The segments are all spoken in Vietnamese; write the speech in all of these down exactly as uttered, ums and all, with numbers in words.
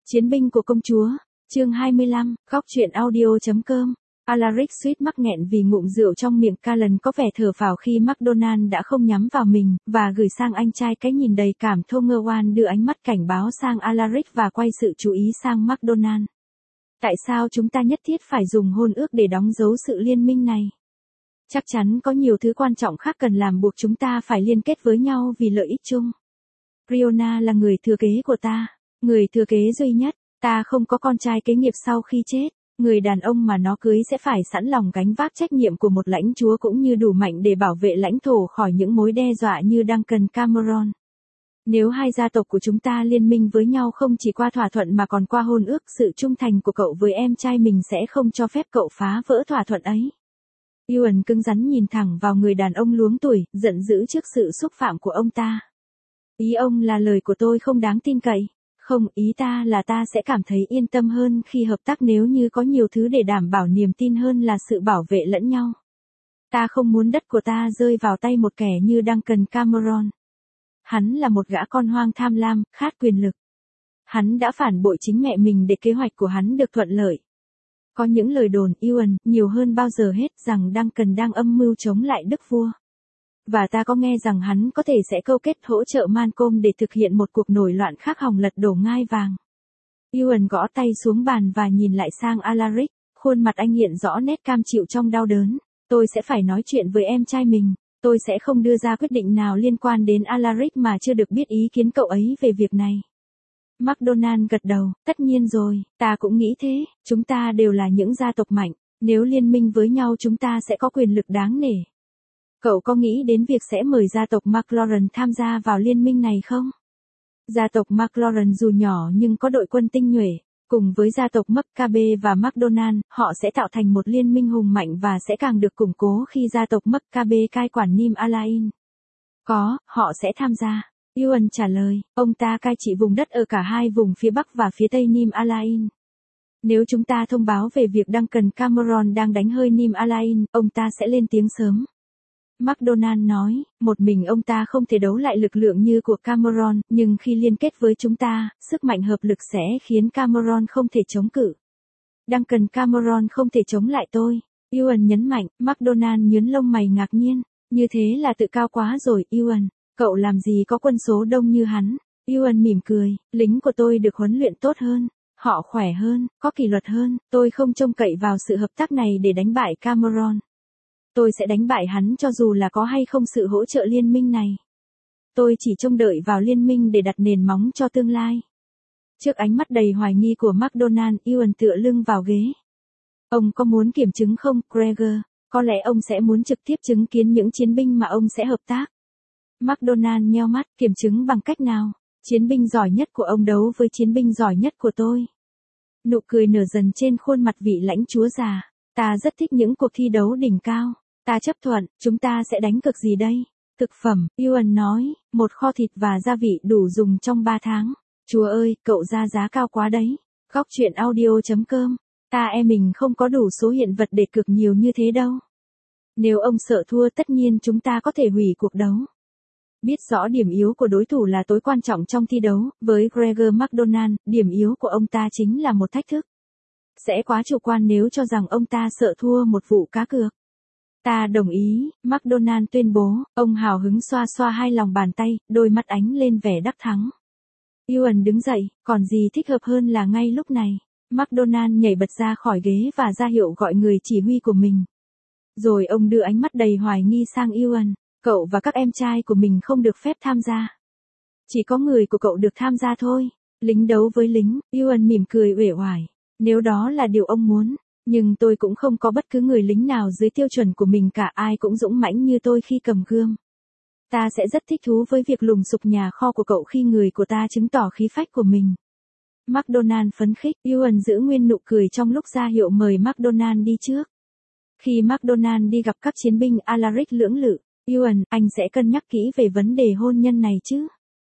Chiến binh của công chúa, chương hai mươi lăm, góc truyện audio.com. Alaric suýt mắc nghẹn vì ngụm rượu trong miệng. Callan có vẻ thở phào khi McDonald đã không nhắm vào mình, và gửi sang anh trai cái nhìn đầy cảm thông. Ngoan đưa ánh mắt cảnh báo sang Alaric và quay sự chú ý sang McDonald. Tại sao chúng ta nhất thiết phải dùng hôn ước để đóng dấu sự liên minh này? Chắc chắn có nhiều thứ quan trọng khác cần làm buộc chúng ta phải liên kết với nhau vì lợi ích chung. Riona là người thừa kế của ta, người thừa kế duy nhất. Ta không có con trai kế nghiệp sau khi chết. Người đàn ông mà nó cưới sẽ phải sẵn lòng gánh vác trách nhiệm của một lãnh chúa cũng như đủ mạnh để bảo vệ lãnh thổ khỏi những mối đe dọa như Duncan Cameron. Nếu hai gia tộc của chúng ta liên minh với nhau không chỉ qua thỏa thuận mà còn qua hôn ước, sự trung thành của cậu với em trai mình sẽ không cho phép cậu phá vỡ thỏa thuận ấy. Ewan cứng rắn nhìn thẳng vào người đàn ông luống tuổi, giận dữ trước sự xúc phạm của ông ta. Ý ông là lời của tôi không đáng tin cậy. Không, ý ta là ta sẽ cảm thấy yên tâm hơn khi hợp tác nếu như có nhiều thứ để đảm bảo niềm tin hơn là sự bảo vệ lẫn nhau. Ta không muốn đất của ta rơi vào tay một kẻ như Duncan Cameron. Hắn là một gã con hoang tham lam, khát quyền lực. Hắn đã phản bội chính mẹ mình để kế hoạch của hắn được thuận lợi. Có những lời đồn, Ewan, nhiều hơn bao giờ hết rằng Duncan đang âm mưu chống lại đức vua. Và ta có nghe rằng hắn có thể sẽ câu kết hỗ trợ Malcolm để thực hiện một cuộc nổi loạn khác hòng lật đổ ngai vàng. Ewan gõ tay xuống bàn và nhìn lại sang Alaric, khuôn mặt anh hiện rõ nét cam chịu trong đau đớn. Tôi sẽ phải nói chuyện với em trai mình, tôi sẽ không đưa ra quyết định nào liên quan đến Alaric mà chưa được biết ý kiến cậu ấy về việc này. McDonald gật đầu, tất nhiên rồi, ta cũng nghĩ thế, chúng ta đều là những gia tộc mạnh, nếu liên minh với nhau chúng ta sẽ có quyền lực đáng nể. Cậu có nghĩ đến việc sẽ mời gia tộc McLaurin tham gia vào liên minh này không? Gia tộc McLaurin dù nhỏ nhưng có đội quân tinh nhuệ, cùng với gia tộc Maccabe và McDonald, họ sẽ tạo thành một liên minh hùng mạnh và sẽ càng được củng cố khi gia tộc Maccabe cai quản Nim Alain. Có, họ sẽ tham gia. Ewan trả lời, ông ta cai trị vùng đất ở cả hai vùng phía Bắc và phía Tây Nim Alain. Nếu chúng ta thông báo về việc Duncan Cameron đang đánh hơi Nim Alain, ông ta sẽ lên tiếng sớm. McDonald nói, một mình ông ta không thể đấu lại lực lượng như của Cameron, nhưng khi liên kết với chúng ta, sức mạnh hợp lực sẽ khiến Cameron không thể chống cự. Duncan Cameron không thể chống lại tôi. Ewan nhấn mạnh. McDonald nhướng lông mày ngạc nhiên. Như thế là tự cao quá rồi, Ewan. Cậu làm gì có quân số đông như hắn. Ewan mỉm cười, lính của tôi được huấn luyện tốt hơn. Họ khỏe hơn, có kỷ luật hơn, tôi không trông cậy vào sự hợp tác này để đánh bại Cameron. Tôi sẽ đánh bại hắn cho dù là có hay không sự hỗ trợ liên minh này. Tôi chỉ trông đợi vào liên minh để đặt nền móng cho tương lai. Trước ánh mắt đầy hoài nghi của McDonald, Ewan tựa lưng vào ghế. Ông có muốn kiểm chứng không, Gregor? Có lẽ ông sẽ muốn trực tiếp chứng kiến những chiến binh mà ông sẽ hợp tác. McDonald nheo mắt, kiểm chứng bằng cách nào? Chiến binh giỏi nhất của ông đấu với chiến binh giỏi nhất của tôi. Nụ cười nở dần trên khuôn mặt vị lãnh chúa già. Ta rất thích những cuộc thi đấu đỉnh cao. Ta chấp thuận, chúng ta sẽ đánh cược gì đây? Thực phẩm, Ewan nói, một kho thịt và gia vị đủ dùng trong ba tháng. Chúa ơi, cậu ra giá cao quá đấy. Góc truyện audio.com. Ta e mình không có đủ số hiện vật để cược nhiều như thế đâu. Nếu ông sợ thua tất nhiên chúng ta có thể hủy cuộc đấu. Biết rõ điểm yếu của đối thủ là tối quan trọng trong thi đấu, với Gregor McDonald, điểm yếu của ông ta chính là một thách thức. Sẽ quá chủ quan nếu cho rằng ông ta sợ thua một vụ cá cược. Ta đồng ý, McDonald tuyên bố, ông hào hứng xoa xoa hai lòng bàn tay, đôi mắt ánh lên vẻ đắc thắng. Ewan đứng dậy, còn gì thích hợp hơn là ngay lúc này. McDonald nhảy bật ra khỏi ghế và ra hiệu gọi người chỉ huy của mình. Rồi ông đưa ánh mắt đầy hoài nghi sang Ewan, cậu và các em trai của mình không được phép tham gia. Chỉ có người của cậu được tham gia thôi, lính đấu với lính, Ewan mỉm cười uể oải. Nếu đó là điều ông muốn, nhưng tôi cũng không có bất cứ người lính nào dưới tiêu chuẩn của mình cả, ai cũng dũng mãnh như tôi khi cầm gươm. Ta sẽ rất thích thú với việc lùng sục nhà kho của cậu khi người của ta chứng tỏ khí phách của mình. McDonald phấn khích, Ewan giữ nguyên nụ cười trong lúc ra hiệu mời McDonald đi trước. Khi McDonald đi gặp các chiến binh, Alaric lưỡng lự, Ewan, anh sẽ cân nhắc kỹ về vấn đề hôn nhân này chứ?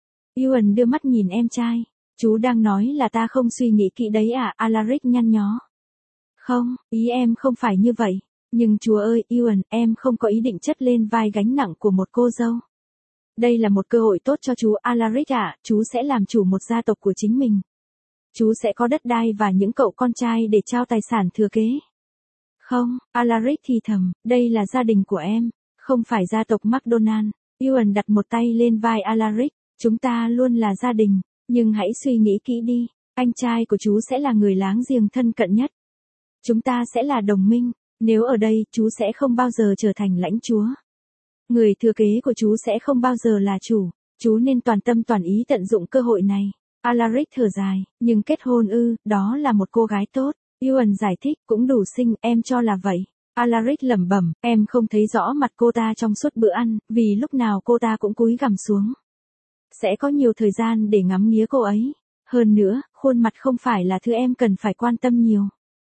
Ewan đưa mắt nhìn em trai. Chú đang nói là ta không suy nghĩ kỹ đấy à, Alaric nhăn nhó. Không, ý em không phải như vậy. Nhưng chúa ơi, Ewan, em không có ý định chất lên vai gánh nặng của một cô dâu. Đây là một cơ hội tốt cho chú Alaric ạ, chú sẽ làm chủ một gia tộc của chính mình. Chú sẽ có đất đai và những cậu con trai để trao tài sản thừa kế. Không, Alaric thì thầm, đây là gia đình của em, không phải gia tộc McDonald. Ewan đặt một tay lên vai Alaric, chúng ta luôn là gia đình, nhưng hãy suy nghĩ kỹ đi, anh trai của chú sẽ là người láng giềng thân cận nhất. Chúng ta sẽ là đồng minh, nếu ở đây chú sẽ không bao giờ trở thành lãnh chúa. Người thừa kế của chú sẽ không bao giờ là chủ, chú nên toàn tâm toàn ý tận dụng cơ hội này. Alaric thở dài, nhưng kết hôn ư, đó là một cô gái tốt. Ewan giải thích, cũng đủ xinh, em cho là vậy. Alaric lẩm bẩm, em không thấy rõ mặt cô ta trong suốt bữa ăn, vì lúc nào cô ta cũng cúi gằm xuống. Sẽ có nhiều thời gian để ngắm nghía cô ấy. Hơn nữa, khuôn mặt không phải là thứ em cần phải quan tâm nhiều,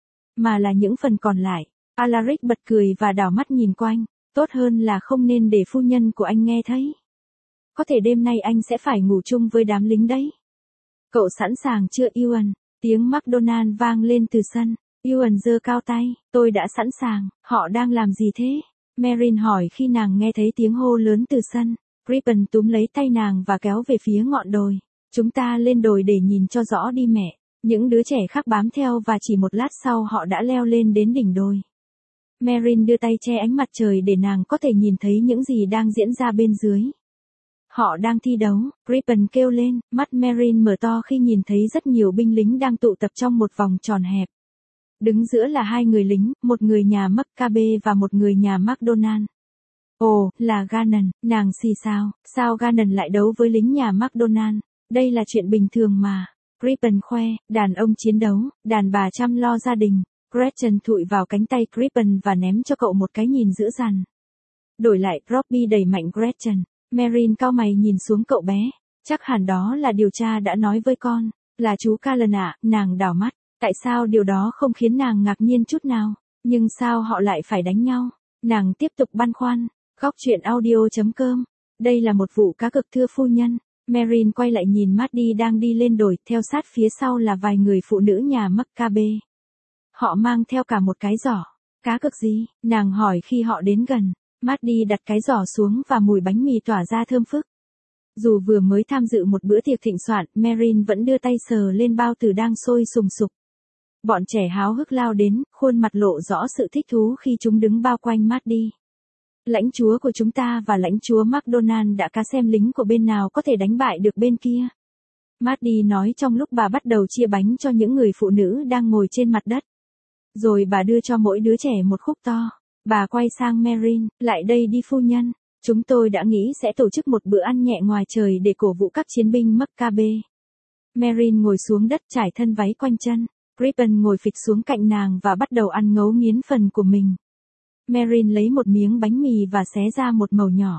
mà là những phần còn lại. Alaric bật cười và đảo mắt nhìn quanh, tốt hơn là không nên để phu nhân của anh nghe thấy. Có thể đêm nay anh sẽ phải ngủ chung với đám lính đấy. Cậu sẵn sàng chưa Ewan? Tiếng McDonald vang lên từ sân. Ewan giơ cao tay, tôi đã sẵn sàng, họ đang làm gì thế? Merrin hỏi khi nàng nghe thấy tiếng hô lớn từ sân. Crippen túm lấy tay nàng và kéo về phía ngọn đồi. Chúng ta lên đồi để nhìn cho rõ đi mẹ. Những đứa trẻ khác bám theo và chỉ một lát sau họ đã leo lên đến đỉnh đồi. Merrin đưa tay che ánh mặt trời để nàng có thể nhìn thấy những gì đang diễn ra bên dưới. Họ đang thi đấu, Crippen kêu lên, mắt Merrin mở to khi nhìn thấy rất nhiều binh lính đang tụ tập trong một vòng tròn hẹp. Đứng giữa là hai người lính, một người nhà Maccabe và một người nhà McDonald. Ồ, là Gannon, nàng xì xào, sao Gannon lại đấu với lính nhà McDonald? Đây là chuyện bình thường mà. Crippen khoe, đàn ông chiến đấu, đàn bà chăm lo gia đình. Gretchen thụi vào cánh tay Crippen và ném cho cậu một cái nhìn dữ dằn. Đổi lại, Robbie đẩy mạnh Gretchen. Merrin cau mày nhìn xuống cậu bé. Chắc hẳn đó là điều cha đã nói với con. Là chú Callan ạ, nàng đảo mắt. Tại sao điều đó không khiến nàng ngạc nhiên chút nào? Nhưng sao họ lại phải đánh nhau? Nàng tiếp tục băn khoăn. Góc truyện audio chấm com. Đây là một vụ cá cược thưa phu nhân. Merrin quay lại nhìn Maddie đang đi lên đồi, theo sát phía sau là vài người phụ nữ nhà Maccabe. Họ mang theo cả một cái giỏ. Cá cược gì? Nàng hỏi khi họ đến gần. Maddie đặt cái giỏ xuống và mùi bánh mì tỏa ra thơm phức. Dù vừa mới tham dự một bữa tiệc thịnh soạn, Merrin vẫn đưa tay sờ lên bao tử đang sôi sùng sục. Bọn trẻ háo hức lao đến, khuôn mặt lộ rõ sự thích thú khi chúng đứng bao quanh Maddie. Lãnh chúa của chúng ta và lãnh chúa McDonald đã cá xem lính của bên nào có thể đánh bại được bên kia. Maddie nói trong lúc bà bắt đầu chia bánh cho những người phụ nữ đang ngồi trên mặt đất. Rồi bà đưa cho mỗi đứa trẻ một khúc to. Bà quay sang Merrin, lại đây đi phu nhân. Chúng tôi đã nghĩ sẽ tổ chức một bữa ăn nhẹ ngoài trời để cổ vũ các chiến binh Maccabe. Merrin ngồi xuống đất trải thân váy quanh chân. Crippen ngồi phịch xuống cạnh nàng và bắt đầu ăn ngấu nghiến phần của mình. Merrin lấy một miếng bánh mì và xé ra một mẩu nhỏ.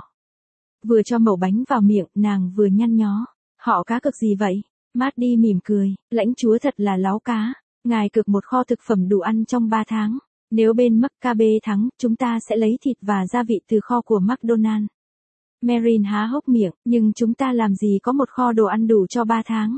Vừa cho mẩu bánh vào miệng, nàng vừa nhăn nhó. Họ cá cược gì vậy? Maddie mỉm cười, lãnh chúa thật là láo cá. Ngài cược một kho thực phẩm đủ ăn trong ba tháng. Nếu bên Maccabe thắng, chúng ta sẽ lấy thịt và gia vị từ kho của McDonald. Merrin há hốc miệng, nhưng chúng ta làm gì có một kho đồ ăn đủ cho ba tháng?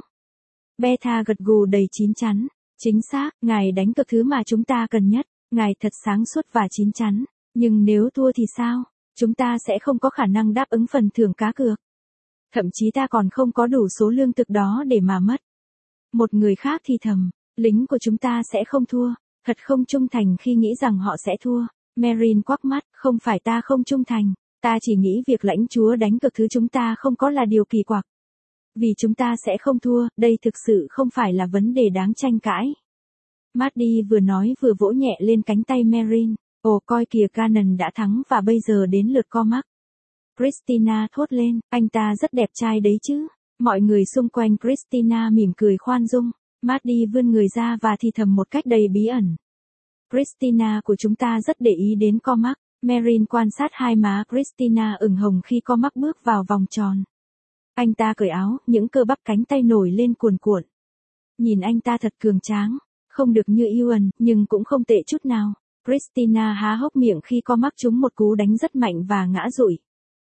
Beta gật gù đầy chín chắn. Chính xác, ngài đánh cược thứ mà chúng ta cần nhất. Ngài thật sáng suốt và chín chắn. Nhưng nếu thua thì sao? Chúng ta sẽ không có khả năng đáp ứng phần thưởng cá cược. Thậm chí ta còn không có đủ số lương thực đó để mà mất. Một người khác thì thầm, lính của chúng ta sẽ không thua. Thật không trung thành khi nghĩ rằng họ sẽ thua. Merrin quắc mắt, không phải ta không trung thành. Ta chỉ nghĩ việc lãnh chúa đánh cược thứ chúng ta không có là điều kỳ quặc. Vì chúng ta sẽ không thua, đây thực sự không phải là vấn đề đáng tranh cãi. Maddie vừa nói vừa vỗ nhẹ lên cánh tay Merrin. Ồ coi kìa Gannon đã thắng và bây giờ đến lượt Cormac. Christina thốt lên, anh ta rất đẹp trai đấy chứ. Mọi người xung quanh Christina mỉm cười khoan dung. Maddie vươn người ra và thì thầm một cách đầy bí ẩn. Christina của chúng ta rất để ý đến Cormac. Merrin quan sát hai má Christina ửng hồng khi Cormac bước vào vòng tròn. Anh ta cởi áo, những cơ bắp cánh tay nổi lên cuồn cuộn. Nhìn anh ta thật cường tráng. Không được như Ewan, nhưng cũng không tệ chút nào. Christina há hốc miệng khi Cormac trúng một cú đánh rất mạnh và ngã rụi.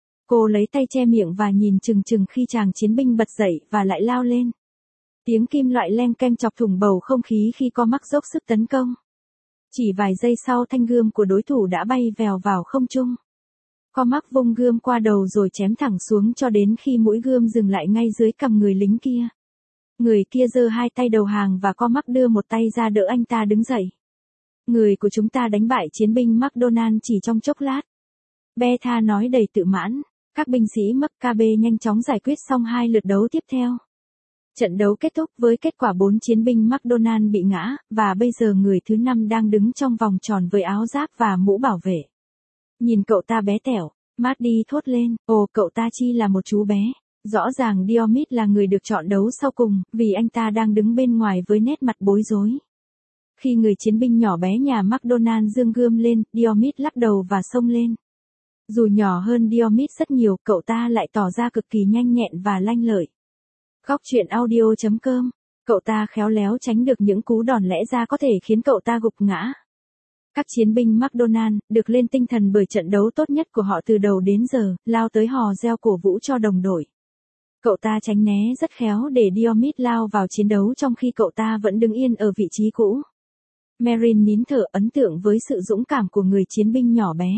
Cô lấy tay che miệng và nhìn chừng chừng khi chàng chiến binh bật dậy và lại lao lên. Tiếng kim loại leng keng chọc thủng bầu không khí khi Cormac dốc sức tấn công. Chỉ vài giây sau thanh gươm của đối thủ đã bay vèo vào không trung. Cormac vung gươm qua đầu rồi chém thẳng xuống cho đến khi mũi gươm dừng lại ngay dưới cằm người lính kia. Người kia giơ hai tay đầu hàng và Cormac đưa một tay ra đỡ anh ta đứng dậy. Người của chúng ta đánh bại chiến binh MacDonald chỉ trong chốc lát. Beta nói đầy tự mãn. Các binh sĩ Maccabe nhanh chóng giải quyết xong hai lượt đấu tiếp theo. Trận đấu kết thúc với kết quả bốn chiến binh MacDonald bị ngã, và bây giờ người thứ năm đang đứng trong vòng tròn với áo giáp và mũ bảo vệ. Nhìn cậu ta bé tẹo, Maddie thốt lên, ồ cậu ta chi là một chú bé. Rõ ràng Diomid là người được chọn đấu sau cùng, vì anh ta đang đứng bên ngoài với nét mặt bối rối. Khi người chiến binh nhỏ bé nhà MacDonald giương gươm lên, Diomid lắc đầu và xông lên. Dù nhỏ hơn Diomid rất nhiều, cậu ta lại tỏ ra cực kỳ nhanh nhẹn và lanh lợi. Góc truyện audio chấm com, cậu ta khéo léo tránh được những cú đòn lẽ ra có thể khiến cậu ta gục ngã. Các chiến binh MacDonald, được lên tinh thần bởi trận đấu tốt nhất của họ từ đầu đến giờ, lao tới hò reo cổ vũ cho đồng đội. Cậu ta tránh né rất khéo để Diomid lao vào chiến đấu trong khi cậu ta vẫn đứng yên ở vị trí cũ. Merrin nín thở ấn tượng với sự dũng cảm của người chiến binh nhỏ bé.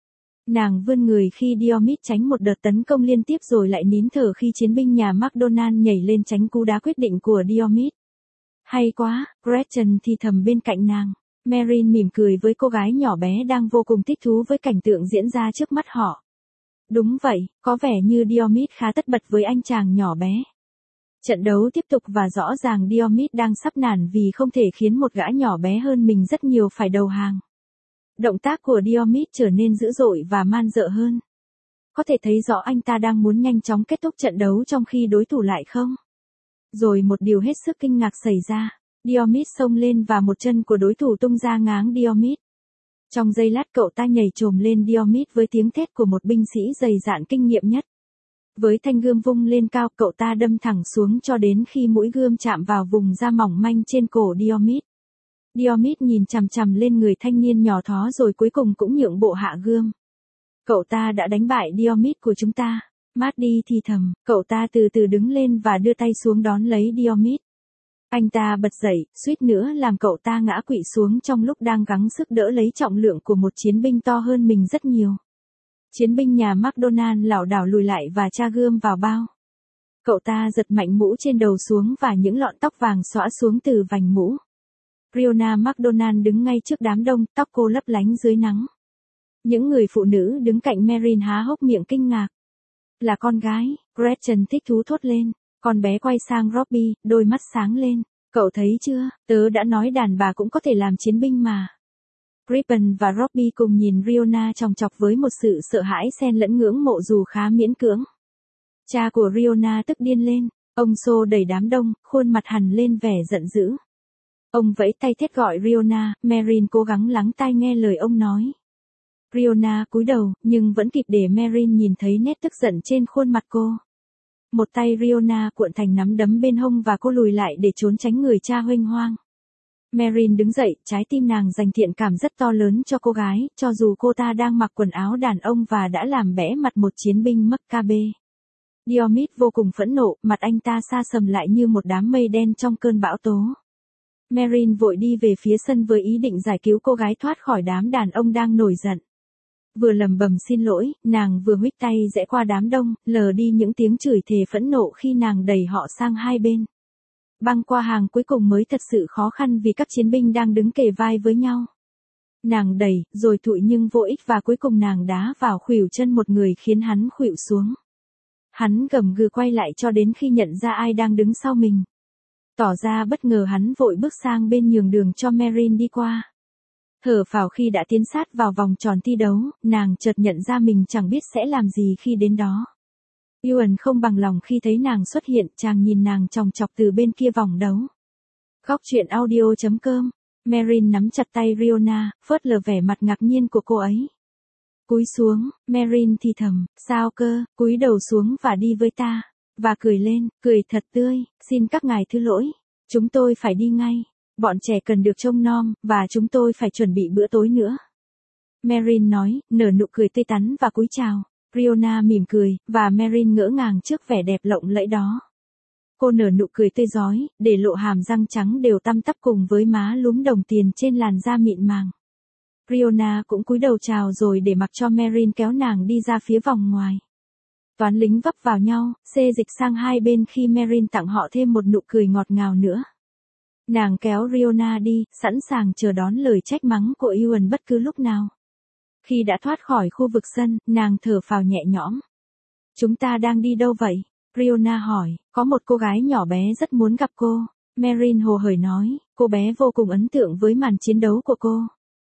Nàng vươn người khi Diomid tránh một đợt tấn công liên tiếp rồi lại nín thở khi chiến binh nhà MacDonald nhảy lên tránh cú đá quyết định của Diomid. Hay quá, Gretchen thì thầm bên cạnh nàng. Merrin mỉm cười với cô gái nhỏ bé đang vô cùng thích thú với cảnh tượng diễn ra trước mắt họ. Đúng vậy, có vẻ như Diomid khá tất bật với anh chàng nhỏ bé. Trận đấu tiếp tục và rõ ràng Diomid đang sắp nản vì không thể khiến một gã nhỏ bé hơn mình rất nhiều phải đầu hàng. Động tác của Diomid trở nên dữ dội và man dợ hơn. Có thể thấy rõ anh ta đang muốn nhanh chóng kết thúc trận đấu trong khi đối thủ lại không. Rồi một điều hết sức kinh ngạc xảy ra. Diomid xông lên và một chân của đối thủ tung ra ngáng Diomid. Trong giây lát cậu ta nhảy trồm lên Diomid với tiếng thét của một binh sĩ dày dạn kinh nghiệm nhất. Với thanh gươm vung lên cao, cậu ta đâm thẳng xuống cho đến khi mũi gươm chạm vào vùng da mỏng manh trên cổ Diomid. Diomid nhìn chằm chằm lên người thanh niên nhỏ thó rồi cuối cùng cũng nhượng bộ hạ gươm. Cậu ta đã đánh bại Diomid của chúng ta. Maddie thì thầm, cậu ta từ từ đứng lên và đưa tay xuống đón lấy Diomid. Anh ta bật dậy, suýt nữa làm cậu ta ngã quỵ xuống trong lúc đang gắng sức đỡ lấy trọng lượng của một chiến binh to hơn mình rất nhiều. Chiến binh nhà MacDonald lảo đảo lùi lại và tra gươm vào bao. Cậu ta giật mạnh mũ trên đầu xuống và những lọn tóc vàng xõa xuống từ vành mũ. Riona MacDonald đứng ngay trước đám đông, tóc cô lấp lánh dưới nắng. Những người phụ nữ đứng cạnh Merrin há hốc miệng kinh ngạc. Là con gái, Gretchen thích thú thốt lên. Con bé quay sang Robbie, đôi mắt sáng lên. Cậu thấy chưa, tớ đã nói đàn bà cũng có thể làm chiến binh mà. Gripen và Robbie cùng nhìn Riona chòng chọc với một sự sợ hãi xen lẫn ngưỡng mộ dù khá miễn cưỡng. Cha của Riona tức điên lên, ông xô đẩy đám đông, khuôn mặt hằn lên vẻ giận dữ. Ông vẫy tay thét gọi Riona, Merrin cố gắng lắng tai nghe lời ông nói. Riona cúi đầu, nhưng vẫn kịp để Merrin nhìn thấy nét tức giận trên khuôn mặt cô. Một tay Riona cuộn thành nắm đấm bên hông và cô lùi lại để trốn tránh người cha huênh hoang. Merrin đứng dậy, trái tim nàng dành thiện cảm rất to lớn cho cô gái, cho dù cô ta đang mặc quần áo đàn ông và đã làm bẽ mặt một chiến binh Maccabe. Diomid vô cùng phẫn nộ, mặt anh ta sa sầm lại như một đám mây đen trong cơn bão tố. Merrin vội đi về phía sân với ý định giải cứu cô gái thoát khỏi đám đàn ông đang nổi giận. Vừa lầm bầm xin lỗi, nàng vừa huých tay rẽ qua đám đông, lờ đi những tiếng chửi thề phẫn nộ khi nàng đẩy họ sang hai bên. Băng qua hàng cuối cùng mới thật sự khó khăn vì các chiến binh đang đứng kề vai với nhau. Nàng đẩy, rồi thụi nhưng vô ích và cuối cùng nàng đá vào khuỷu chân một người khiến hắn khuỵu xuống. Hắn gầm gừ quay lại cho đến khi nhận ra ai đang đứng sau mình. Tỏ ra bất ngờ hắn vội bước sang bên nhường đường cho Merrin đi qua. Thở phào khi đã tiến sát vào vòng tròn thi đấu, nàng chợt nhận ra mình chẳng biết sẽ làm gì khi đến đó. Ewan không bằng lòng khi thấy nàng xuất hiện, chàng nhìn nàng chòng chọc từ bên kia vòng đấu. Góc truyện audio chấm com, Merrin nắm chặt tay Riona, phớt lờ vẻ mặt ngạc nhiên của cô ấy. Cúi xuống, Merrin thì thầm, sao cơ, cúi đầu xuống và đi với ta. Và cười lên, cười thật tươi, xin các ngài thứ lỗi. Chúng tôi phải đi ngay. Bọn trẻ cần được trông nom, và chúng tôi phải chuẩn bị bữa tối nữa. Merrin nói, nở nụ cười tươi tắn và cúi chào. Riona mỉm cười, và Merrin ngỡ ngàng trước vẻ đẹp lộng lẫy đó. Cô nở nụ cười tươi rói, để lộ hàm răng trắng đều tăm tắp cùng với má lúm đồng tiền trên làn da mịn màng. Riona cũng cúi đầu chào rồi để mặc cho Merrin kéo nàng đi ra phía vòng ngoài. Toán lính vấp vào nhau, xê dịch sang hai bên khi Marin tặng họ thêm một nụ cười ngọt ngào nữa. Nàng kéo Riona đi, sẵn sàng chờ đón lời trách mắng của Ewan bất cứ lúc nào. Khi đã thoát khỏi khu vực sân, nàng thở phào nhẹ nhõm. Chúng ta đang đi đâu vậy? Riona hỏi, có một cô gái nhỏ bé rất muốn gặp cô. Marin hồ hởi nói, cô bé vô cùng ấn tượng với màn chiến đấu của cô.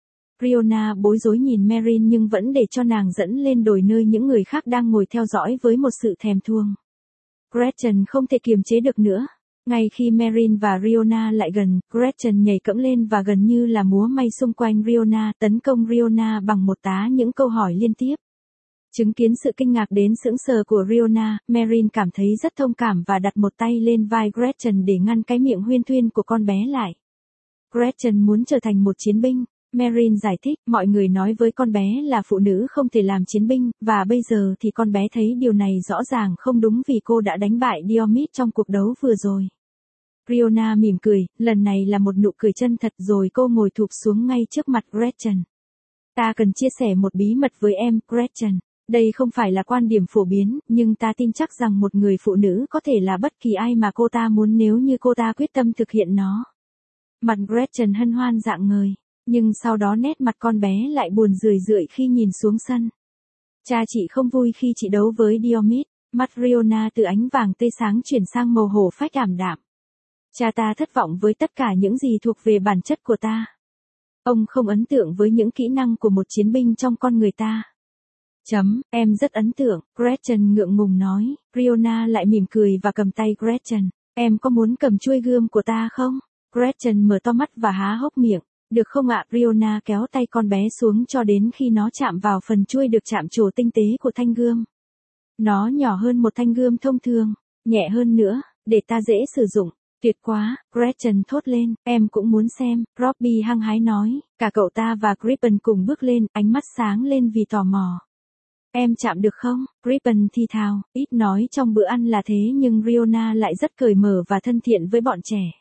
Riona bối rối nhìn Marin nhưng vẫn để cho nàng dẫn lên đồi nơi những người khác đang ngồi theo dõi với một sự thèm thuồng. Gretchen không thể kiềm chế được nữa. Ngay khi Marin và Riona lại gần, Gretchen nhảy cẫng lên và gần như là múa may xung quanh Riona, tấn công Riona bằng một tá những câu hỏi liên tiếp. Chứng kiến sự kinh ngạc đến sững sờ của Riona, Marin cảm thấy rất thông cảm và đặt một tay lên vai Gretchen để ngăn cái miệng huyên thuyên của con bé lại. Gretchen muốn trở thành một chiến binh. Marin giải thích, mọi người nói với con bé là phụ nữ không thể làm chiến binh, và bây giờ thì con bé thấy điều này rõ ràng không đúng vì cô đã đánh bại Diomede trong cuộc đấu vừa rồi. Riona mỉm cười, lần này là một nụ cười chân thật rồi cô ngồi thụp xuống ngay trước mặt Gretchen. Ta cần chia sẻ một bí mật với em, Gretchen. Đây không phải là quan điểm phổ biến, nhưng ta tin chắc rằng một người phụ nữ có thể là bất kỳ ai mà cô ta muốn nếu như cô ta quyết tâm thực hiện nó. Mặt Gretchen hân hoan rạng ngời, nhưng sau đó nét mặt con bé lại buồn rười rượi khi nhìn xuống sân. Cha chị không vui khi chị đấu với Diomede. Mắt Riona từ ánh vàng tươi sáng chuyển sang màu hổ phách ảm đạm. Cha ta thất vọng với tất cả những gì thuộc về bản chất của ta. Ông không ấn tượng với những kỹ năng của một chiến binh trong con người ta. Chấm, em rất ấn tượng, Gretchen ngượng ngùng nói. Riona lại mỉm cười và cầm tay Gretchen. Em có muốn cầm chuôi gươm của ta không? Gretchen mở to mắt và há hốc miệng. Được không ạ? Riona kéo tay con bé xuống cho đến khi nó chạm vào phần chuôi được chạm trổ tinh tế của thanh gươm. Nó nhỏ hơn một thanh gươm thông thường, nhẹ hơn nữa, để ta dễ sử dụng. Tuyệt quá, Gretchen thốt lên, em cũng muốn xem, Robbie hăng hái nói. Cả cậu ta và Gripen cùng bước lên, ánh mắt sáng lên vì tò mò. Em chạm được không? Gripen thi thào, ít nói trong bữa ăn là thế nhưng Riona lại rất cởi mở và thân thiện với bọn trẻ.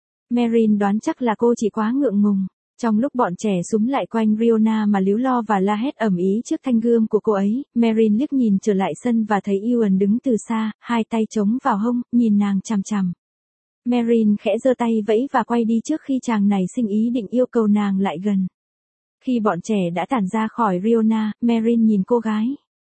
Marin đoán chắc là cô chỉ quá ngượng ngùng. Trong lúc bọn trẻ súng lại quanh Riona mà líu lo và la hét ầm ĩ trước thanh gươm của cô ấy, Marin liếc nhìn trở lại sân và thấy Ewan đứng từ xa, hai tay chống vào hông, nhìn nàng chằm chằm. Marin khẽ giơ tay vẫy và quay đi trước khi chàng này sinh ý định yêu cầu nàng lại gần. Khi bọn trẻ đã tản ra khỏi Riona, Marin nhìn cô gái.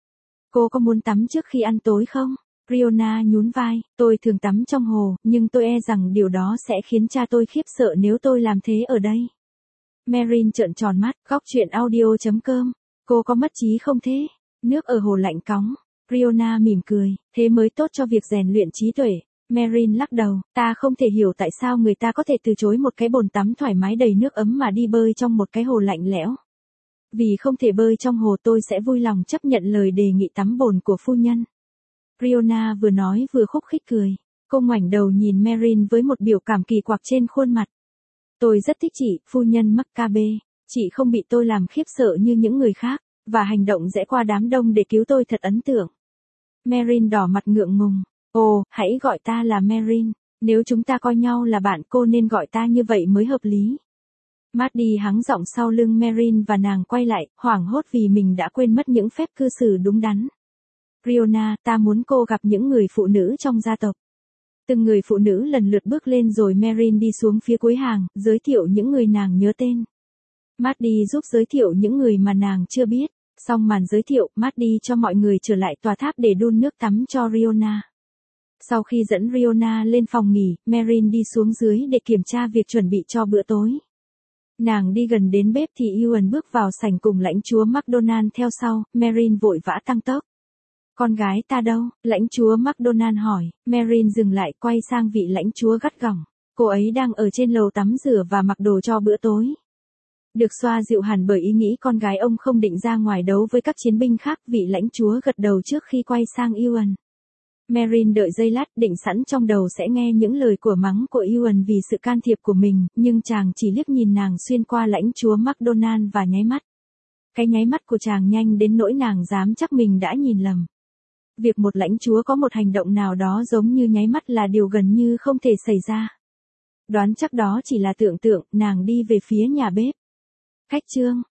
Cô có muốn tắm trước khi ăn tối không? Riona nhún vai, tôi thường tắm trong hồ, nhưng tôi e rằng điều đó sẽ khiến cha tôi khiếp sợ nếu tôi làm thế ở đây. Marin trợn tròn mắt, góc truyện audio chấm com. Cô có mất trí không thế? Nước ở hồ lạnh cóng. Riona mỉm cười, thế mới tốt cho việc rèn luyện trí tuệ. Marin lắc đầu, ta không thể hiểu tại sao người ta có thể từ chối một cái bồn tắm thoải mái đầy nước ấm mà đi bơi trong một cái hồ lạnh lẽo. Vì không thể bơi trong hồ tôi sẽ vui lòng chấp nhận lời đề nghị tắm bồn của phu nhân. Riona vừa nói vừa khúc khích cười. Cô ngoảnh đầu nhìn Marin với một biểu cảm kỳ quặc trên khuôn mặt. Tôi rất thích chị, phu nhân Maccabe. Chị không bị tôi làm khiếp sợ như những người khác, và hành động rẽ qua đám đông để cứu tôi thật ấn tượng. Marin đỏ mặt ngượng ngùng. Ồ, hãy gọi ta là Marin. Nếu chúng ta coi nhau là bạn cô nên gọi ta như vậy mới hợp lý. Maddie hắng giọng sau lưng Marin và nàng quay lại, hoảng hốt vì mình đã quên mất những phép cư xử đúng đắn. Riona, ta muốn cô gặp những người phụ nữ trong gia tộc. Từng người phụ nữ lần lượt bước lên rồi Marin đi xuống phía cuối hàng, giới thiệu những người nàng nhớ tên. Maddie giúp giới thiệu những người mà nàng chưa biết. Xong màn giới thiệu, Maddie cho mọi người trở lại tòa tháp để đun nước tắm cho Riona. Sau khi dẫn Riona lên phòng nghỉ, Marin đi xuống dưới để kiểm tra việc chuẩn bị cho bữa tối. Nàng đi gần đến bếp thì Ewan bước vào sảnh cùng lãnh chúa McDonald theo sau, Marin vội vã tăng tốc. Con gái ta đâu? Lãnh chúa McDonald hỏi. Marin dừng lại quay sang vị lãnh chúa gắt gỏng. Cô ấy đang ở trên lầu tắm rửa và mặc đồ cho bữa tối. Được xoa dịu hẳn bởi ý nghĩ con gái ông không định ra ngoài đấu với các chiến binh khác, vị lãnh chúa gật đầu trước khi quay sang Ewan. Marin đợi giây lát định sẵn trong đầu sẽ nghe những lời của mắng của Ewan vì sự can thiệp của mình, nhưng chàng chỉ liếc nhìn nàng xuyên qua lãnh chúa McDonald và nháy mắt. Cái nháy mắt của chàng nhanh đến nỗi nàng dám chắc mình đã nhìn lầm. Việc một lãnh chúa có một hành động nào đó giống như nháy mắt là điều gần như không thể xảy ra. Đoán chắc đó chỉ là tưởng tượng, nàng đi về phía nhà bếp. Cách chương